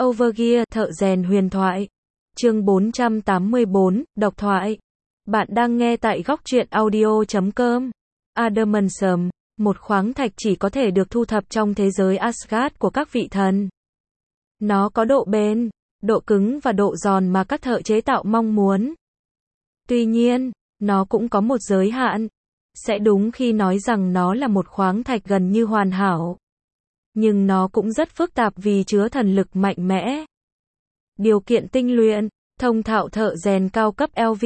Overgear, thợ rèn huyền thoại. Chương 484, độc thoại. Bạn đang nghe tại góc truyện audio.com. Adamantium, một khoáng thạch chỉ có thể được thu thập trong thế giới Asgard của các vị thần. Nó có độ bền, độ cứng và độ giòn mà các thợ chế tạo mong muốn. Tuy nhiên, nó cũng có một giới hạn. Sẽ đúng khi nói rằng nó là một khoáng thạch gần như hoàn hảo. Nhưng nó cũng rất phức tạp vì chứa thần lực mạnh mẽ. Điều kiện tinh luyện, thông thạo thợ rèn cao cấp LV.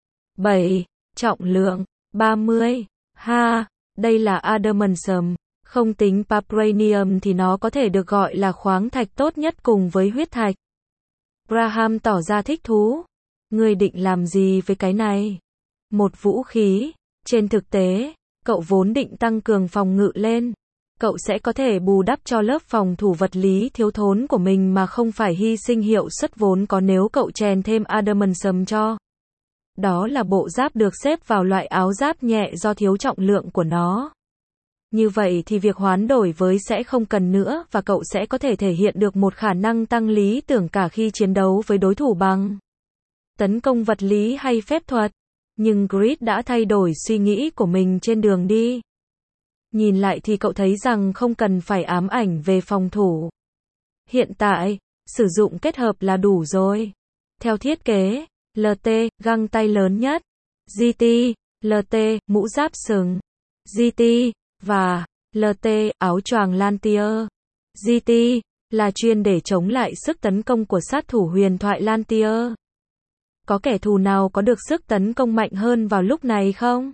7. Trọng lượng 30 ha. Đây là Adamantium. Không tính Vibranium thì nó có thể được gọi là khoáng thạch tốt nhất cùng với huyết thạch. Graham tỏ ra thích thú. Ngươi định làm gì với cái này? Một vũ khí. Trên thực tế, cậu vốn định tăng cường phòng ngự lên. Cậu sẽ có thể bù đắp cho lớp phòng thủ vật lý thiếu thốn của mình mà không phải hy sinh hiệu suất vốn có nếu cậu chèn thêm Adamantium cho. Đó là bộ giáp được xếp vào loại áo giáp nhẹ do thiếu trọng lượng của nó. Như vậy thì việc hoán đổi với sẽ không cần nữa và cậu sẽ có thể thể hiện được một khả năng tăng lý tưởng cả khi chiến đấu với đối thủ bằng tấn công vật lý hay phép thuật. Nhưng Grid đã thay đổi suy nghĩ của mình trên đường đi. Nhìn lại thì cậu thấy rằng không cần phải ám ảnh về phòng thủ. Hiện tại, sử dụng kết hợp là đủ rồi. Theo thiết kế, LT, găng tay lớn nhất, GT, LT, mũ giáp sừng, GT, và LT, áo choàng Lantier. GT, là chuyên để chống lại sức tấn công của sát thủ huyền thoại Lantier. Có kẻ thù nào có được sức tấn công mạnh hơn vào lúc này không?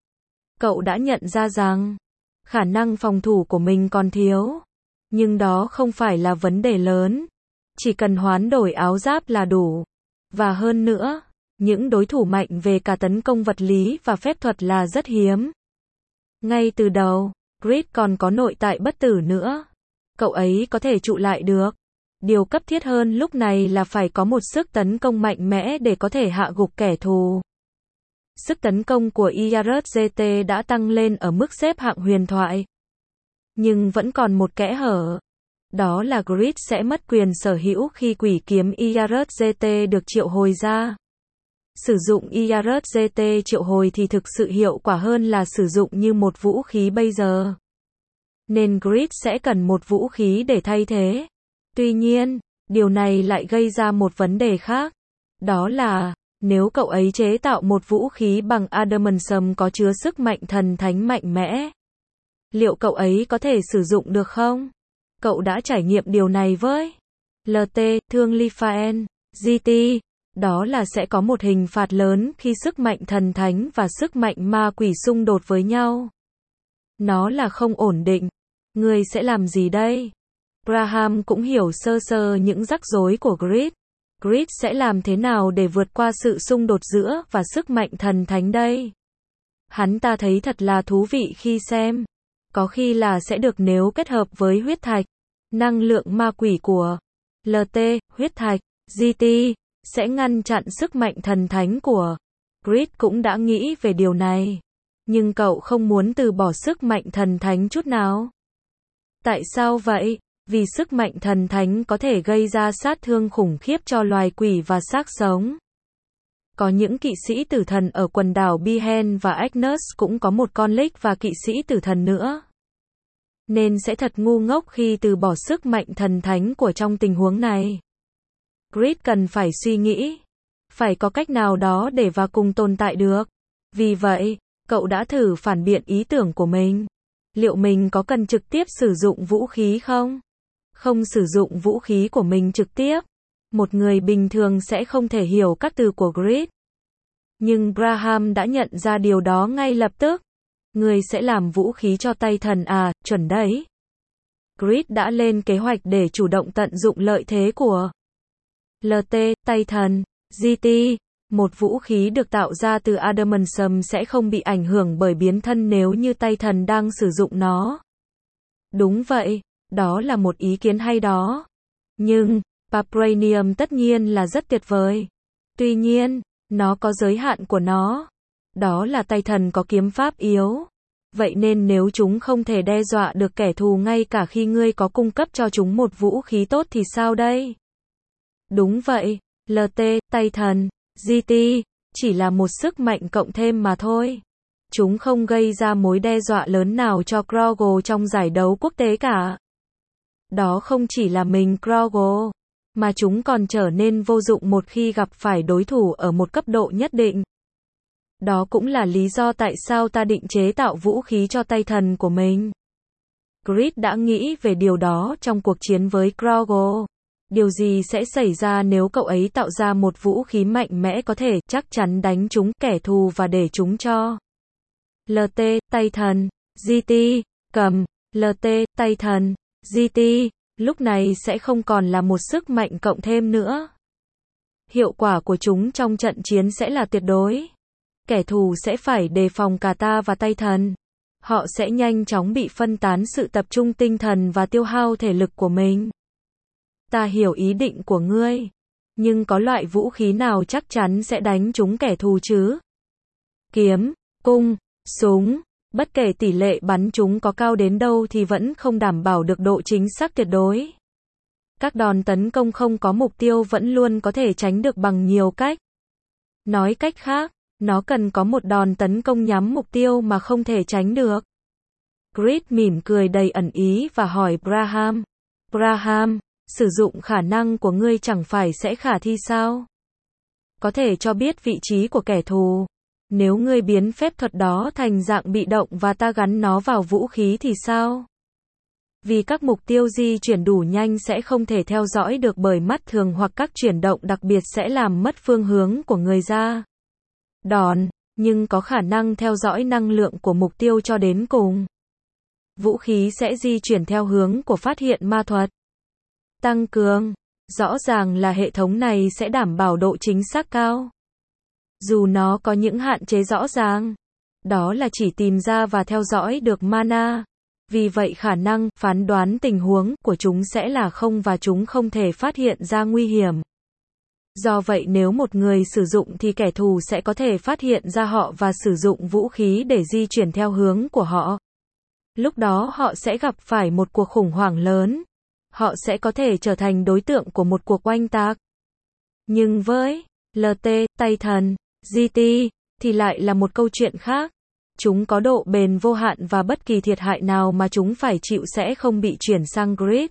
Cậu đã nhận ra rằng khả năng phòng thủ của mình còn thiếu. Nhưng đó không phải là vấn đề lớn. Chỉ cần hoán đổi áo giáp là đủ. Và hơn nữa, những đối thủ mạnh về cả tấn công vật lý và phép thuật là rất hiếm. Ngay từ đầu, Grid còn có nội tại bất tử nữa. Cậu ấy có thể trụ lại được. Điều cấp thiết hơn lúc này là phải có một sức tấn công mạnh mẽ để có thể hạ gục kẻ thù. Sức tấn công của IRGT đã tăng lên ở mức xếp hạng huyền thoại. Nhưng vẫn còn một kẽ hở. Đó là Grid sẽ mất quyền sở hữu khi quỷ kiếm IRGT được triệu hồi ra. Sử dụng IRGT triệu hồi thì thực sự hiệu quả hơn là sử dụng như một vũ khí bây giờ. Nên Grid sẽ cần một vũ khí để thay thế. Tuy nhiên, điều này lại gây ra một vấn đề khác. Đó là, nếu cậu ấy chế tạo một vũ khí bằng Adamantium có chứa sức mạnh thần thánh mạnh mẽ, liệu cậu ấy có thể sử dụng được không? Cậu đã trải nghiệm điều này với LT, thương Lithaen, GT. Đó là sẽ có một hình phạt lớn khi sức mạnh thần thánh và sức mạnh ma quỷ xung đột với nhau. Nó là không ổn định. Ngươi sẽ làm gì đây? Graham cũng hiểu sơ sơ những rắc rối của Grid. Grid sẽ làm thế nào để vượt qua sự xung đột giữa và sức mạnh thần thánh đây? Hắn ta thấy thật là thú vị khi xem. Có khi là sẽ được nếu kết hợp với huyết thạch. Năng lượng ma quỷ của LT, huyết thạch, GT, sẽ ngăn chặn sức mạnh thần thánh của Grid cũng đã nghĩ về điều này. Nhưng cậu không muốn từ bỏ sức mạnh thần thánh chút nào. Tại sao vậy? Vì sức mạnh thần thánh có thể gây ra sát thương khủng khiếp cho loài quỷ và xác sống. Có những kỵ sĩ tử thần ở quần đảo Bihen và Agnes cũng có một con Lick và kỵ sĩ tử thần nữa. Nên sẽ thật ngu ngốc khi từ bỏ sức mạnh thần thánh của trong tình huống này. Grid cần phải suy nghĩ. Phải có cách nào đó để và cùng tồn tại được. Vì vậy, cậu đã thử phản biện ý tưởng của mình. Liệu mình có cần trực tiếp sử dụng vũ khí không? Không sử dụng vũ khí của mình trực tiếp. Một người bình thường sẽ không thể hiểu các từ của Grid. Nhưng Graham đã nhận ra điều đó ngay lập tức. Người sẽ làm vũ khí cho tay thần à, chuẩn đấy. Grid đã lên kế hoạch để chủ động tận dụng lợi thế của LT, tay thần, GT. Một vũ khí được tạo ra từ Adamantium sẽ không bị ảnh hưởng bởi biến thân nếu như tay thần đang sử dụng nó. Đúng vậy, đó là một ý kiến hay đó. Nhưng, Vibranium tất nhiên là rất tuyệt vời. Tuy nhiên, nó có giới hạn của nó. Đó là tay thần có kiếm pháp yếu. Vậy nên nếu chúng không thể đe dọa được kẻ thù ngay cả khi ngươi có cung cấp cho chúng một vũ khí tốt thì sao đây? Đúng vậy, LT, Titan, GT, chỉ là một sức mạnh cộng thêm mà thôi. Chúng không gây ra mối đe dọa lớn nào cho Krogo trong giải đấu quốc tế cả. Đó không chỉ là mình Krogo, mà chúng còn trở nên vô dụng một khi gặp phải đối thủ ở một cấp độ nhất định. Đó cũng là lý do tại sao ta định chế tạo vũ khí cho Titan của mình. Grid đã nghĩ về điều đó trong cuộc chiến với Krogo. Điều gì sẽ xảy ra nếu cậu ấy tạo ra một vũ khí mạnh mẽ có thể chắc chắn đánh trúng kẻ thù và để chúng cho LT, Titan, GT, cầm, LT, Titan, GT, lúc này sẽ không còn là một sức mạnh cộng thêm nữa. Hiệu quả của chúng trong trận chiến sẽ là tuyệt đối. Kẻ thù sẽ phải đề phòng cả ta và Titan. Họ sẽ nhanh chóng bị phân tán sự tập trung tinh thần và tiêu hao thể lực của mình. Ta hiểu ý định của ngươi. Nhưng có loại vũ khí nào chắc chắn sẽ đánh trúng kẻ thù chứ? Kiếm, cung, súng, bất kể tỷ lệ bắn chúng có cao đến đâu thì vẫn không đảm bảo được độ chính xác tuyệt đối. Các đòn tấn công không có mục tiêu vẫn luôn có thể tránh được bằng nhiều cách. Nói cách khác, nó cần có một đòn tấn công nhắm mục tiêu mà không thể tránh được. Grid mỉm cười đầy ẩn ý và hỏi Braham. Braham, sử dụng khả năng của ngươi chẳng phải sẽ khả thi sao? Có thể cho biết vị trí của kẻ thù. Nếu ngươi biến phép thuật đó thành dạng bị động và ta gắn nó vào vũ khí thì sao? Vì các mục tiêu di chuyển đủ nhanh sẽ không thể theo dõi được bởi mắt thường hoặc các chuyển động đặc biệt sẽ làm mất phương hướng của người ra đòn, nhưng có khả năng theo dõi năng lượng của mục tiêu cho đến cùng. Vũ khí sẽ di chuyển theo hướng của phát hiện ma thuật. Tăng cường. Rõ ràng là hệ thống này sẽ đảm bảo độ chính xác cao. Dù nó có những hạn chế rõ ràng. Đó là chỉ tìm ra và theo dõi được mana. Vì vậy khả năng phán đoán tình huống của chúng sẽ là không và chúng không thể phát hiện ra nguy hiểm. Do vậy nếu một người sử dụng thì kẻ thù sẽ có thể phát hiện ra họ và sử dụng vũ khí để di chuyển theo hướng của họ. Lúc đó họ sẽ gặp phải một cuộc khủng hoảng lớn. Họ sẽ có thể trở thành đối tượng của một cuộc oanh tạc. Nhưng với LT, Titan, GT, thì lại là một câu chuyện khác. Chúng có độ bền vô hạn và bất kỳ thiệt hại nào mà chúng phải chịu sẽ không bị chuyển sang grid.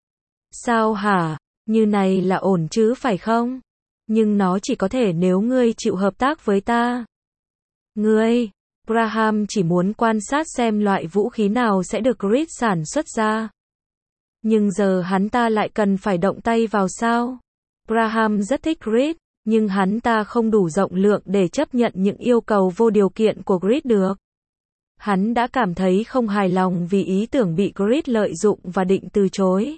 Sao hả? Như này là ổn chứ phải không? Nhưng nó chỉ có thể nếu ngươi chịu hợp tác với ta. Ngươi, Braham chỉ muốn quan sát xem loại vũ khí nào sẽ được grid sản xuất ra. Nhưng giờ hắn ta lại cần phải động tay vào sao? Braham rất thích grid, nhưng hắn ta không đủ rộng lượng để chấp nhận những yêu cầu vô điều kiện của grid được. Hắn đã cảm thấy không hài lòng vì ý tưởng bị grid lợi dụng và định từ chối.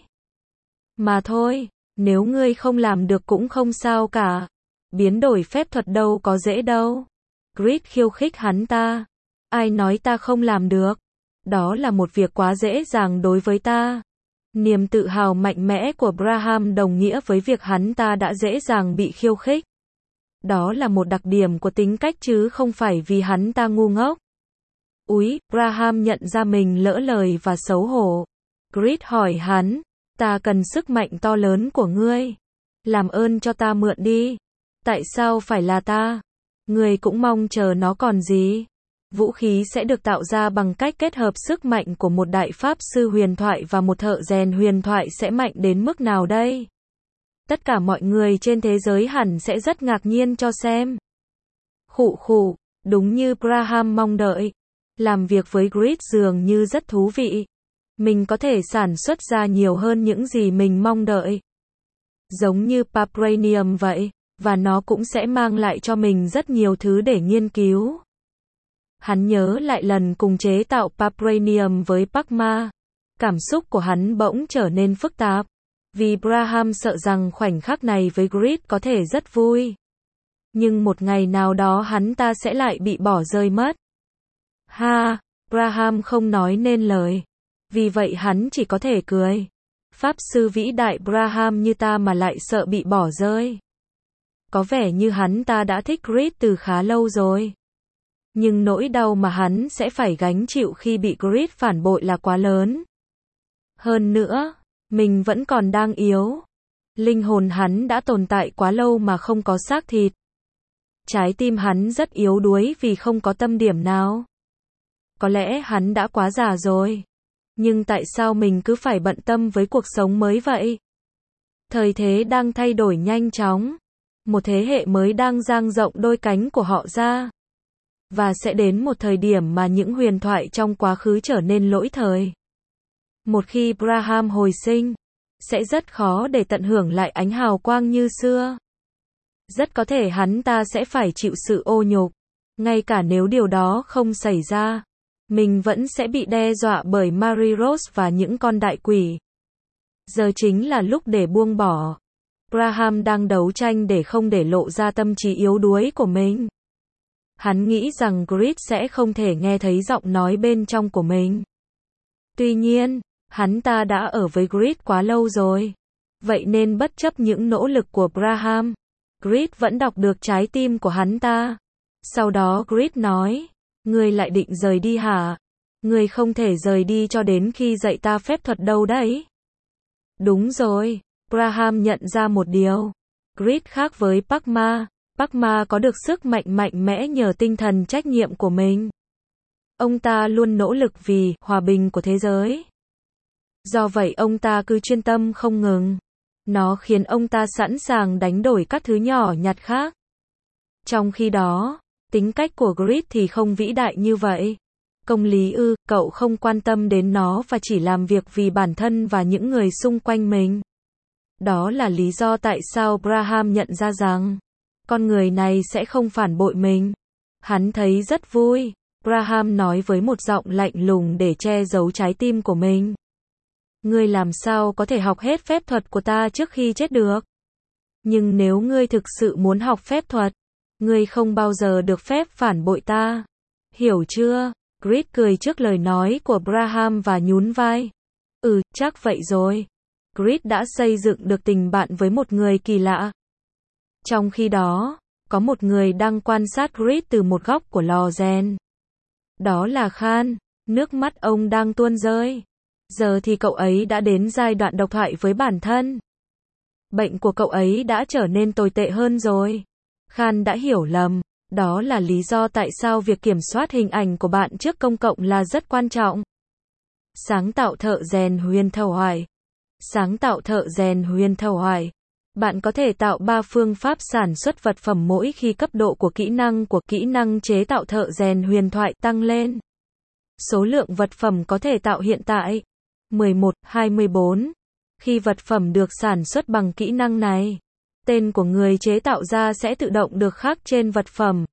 Mà thôi, nếu ngươi không làm được cũng không sao cả. Biến đổi phép thuật đâu có dễ đâu. Grid khiêu khích hắn ta. Ai nói ta không làm được? Đó là một việc quá dễ dàng đối với ta. Niềm tự hào mạnh mẽ của Braham đồng nghĩa với việc hắn ta đã dễ dàng bị khiêu khích. Đó là một đặc điểm của tính cách chứ không phải vì hắn ta ngu ngốc. Úi, Braham nhận ra mình lỡ lời và xấu hổ. Grid hỏi hắn, ta cần sức mạnh to lớn của ngươi. Làm ơn cho ta mượn đi. Tại sao phải là ta? Ngươi cũng mong chờ nó còn gì? Vũ khí sẽ được tạo ra bằng cách kết hợp sức mạnh của một đại pháp sư huyền thoại và một thợ rèn huyền thoại sẽ mạnh đến mức nào đây? Tất cả mọi người trên thế giới hẳn sẽ rất ngạc nhiên cho xem. Khụ khụ, đúng như Braham mong đợi. Làm việc với grid dường như rất thú vị. Mình có thể sản xuất ra nhiều hơn những gì mình mong đợi. Giống như Papranium vậy, và nó cũng sẽ mang lại cho mình rất nhiều thứ để nghiên cứu. Hắn nhớ lại lần cùng chế tạo Papranium với Pakma. Cảm xúc của hắn bỗng trở nên phức tạp. Vì Braham sợ rằng khoảnh khắc này với grid có thể rất vui. Nhưng một ngày nào đó hắn ta sẽ lại bị bỏ rơi mất. Ha, Braham không nói nên lời. Vì vậy hắn chỉ có thể cười. Pháp sư vĩ đại Braham như ta mà lại sợ bị bỏ rơi. Có vẻ như hắn ta đã thích grid từ khá lâu rồi. Nhưng nỗi đau mà hắn sẽ phải gánh chịu khi bị grid phản bội là quá lớn. Hơn nữa, mình vẫn còn đang yếu. Linh hồn hắn đã tồn tại quá lâu mà không có xác thịt. Trái tim hắn rất yếu đuối vì không có tâm điểm nào. Có lẽ hắn đã quá già rồi. Nhưng tại sao mình cứ phải bận tâm với cuộc sống mới vậy? Thời thế đang thay đổi nhanh chóng. Một thế hệ mới đang dang rộng đôi cánh của họ ra. Và sẽ đến một thời điểm mà những huyền thoại trong quá khứ trở nên lỗi thời. Một khi Braham hồi sinh, sẽ rất khó để tận hưởng lại ánh hào quang như xưa. Rất có thể hắn ta sẽ phải chịu sự ô nhục. Ngay cả nếu điều đó không xảy ra, mình vẫn sẽ bị đe dọa bởi Mary Rose và những con đại quỷ. Giờ chính là lúc để buông bỏ. Braham đang đấu tranh để không để lộ ra tâm trí yếu đuối của mình. Hắn nghĩ rằng Grid sẽ không thể nghe thấy giọng nói bên trong của mình. Tuy nhiên, hắn ta đã ở với Grid quá lâu rồi. Vậy nên bất chấp những nỗ lực của Braham, Grid vẫn đọc được trái tim của hắn ta. Sau đó Grid nói, ngươi lại định rời đi hả? Ngươi không thể rời đi cho đến khi dạy ta phép thuật đâu đấy. Đúng rồi, Braham nhận ra một điều. Grid khác với Padma. Padma có được sức mạnh mạnh mẽ nhờ tinh thần trách nhiệm của mình. Ông ta luôn nỗ lực vì hòa bình của thế giới. Do vậy ông ta cứ chuyên tâm không ngừng. Nó khiến ông ta sẵn sàng đánh đổi các thứ nhỏ nhặt khác. Trong khi đó, tính cách của Grid thì không vĩ đại như vậy. Công lý ư, cậu không quan tâm đến nó và chỉ làm việc vì bản thân và những người xung quanh mình. Đó là lý do tại sao Braham nhận ra rằng con người này sẽ không phản bội mình. Hắn thấy rất vui. Braham nói với một giọng lạnh lùng để che giấu trái tim của mình. Ngươi làm sao có thể học hết phép thuật của ta trước khi chết được? Nhưng nếu ngươi thực sự muốn học phép thuật, ngươi không bao giờ được phép phản bội ta. Hiểu chưa? Grid cười trước lời nói của Braham và nhún vai. Chắc vậy rồi. Grid đã xây dựng được tình bạn với một người kỳ lạ. Trong khi đó, có một người đang quan sát Grid từ một góc của lò rèn. Đó là Khan. Nước mắt ông đang tuôn rơi. Giờ thì cậu ấy đã đến giai đoạn độc thoại với bản thân. Bệnh của cậu ấy đã trở nên tồi tệ hơn rồi. Khan đã hiểu lầm. Đó là lý do tại sao việc kiểm soát hình ảnh của bạn trước công cộng là rất quan trọng. Sáng tạo thợ rèn huyền thoại. Sáng tạo thợ rèn huyền thoại. Bạn có thể tạo 3 phương pháp sản xuất vật phẩm mỗi khi cấp độ của kỹ năng chế tạo thợ rèn huyền thoại tăng lên. Số lượng vật phẩm có thể tạo hiện tại 11, 24. Khi vật phẩm được sản xuất bằng kỹ năng này, tên của người chế tạo ra sẽ tự động được khắc trên vật phẩm.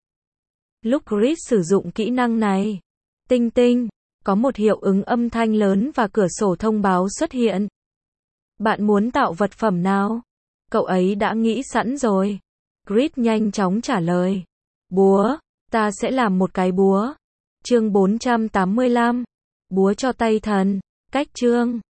Lúc Grid sử dụng kỹ năng này, tinh tinh, có một hiệu ứng âm thanh lớn và cửa sổ thông báo xuất hiện. Bạn muốn tạo vật phẩm nào? Cậu ấy đã nghĩ sẵn rồi. Grid nhanh chóng trả lời. Búa, ta sẽ làm một cái búa. Chương 485. Búa cho tay thần. Cách chương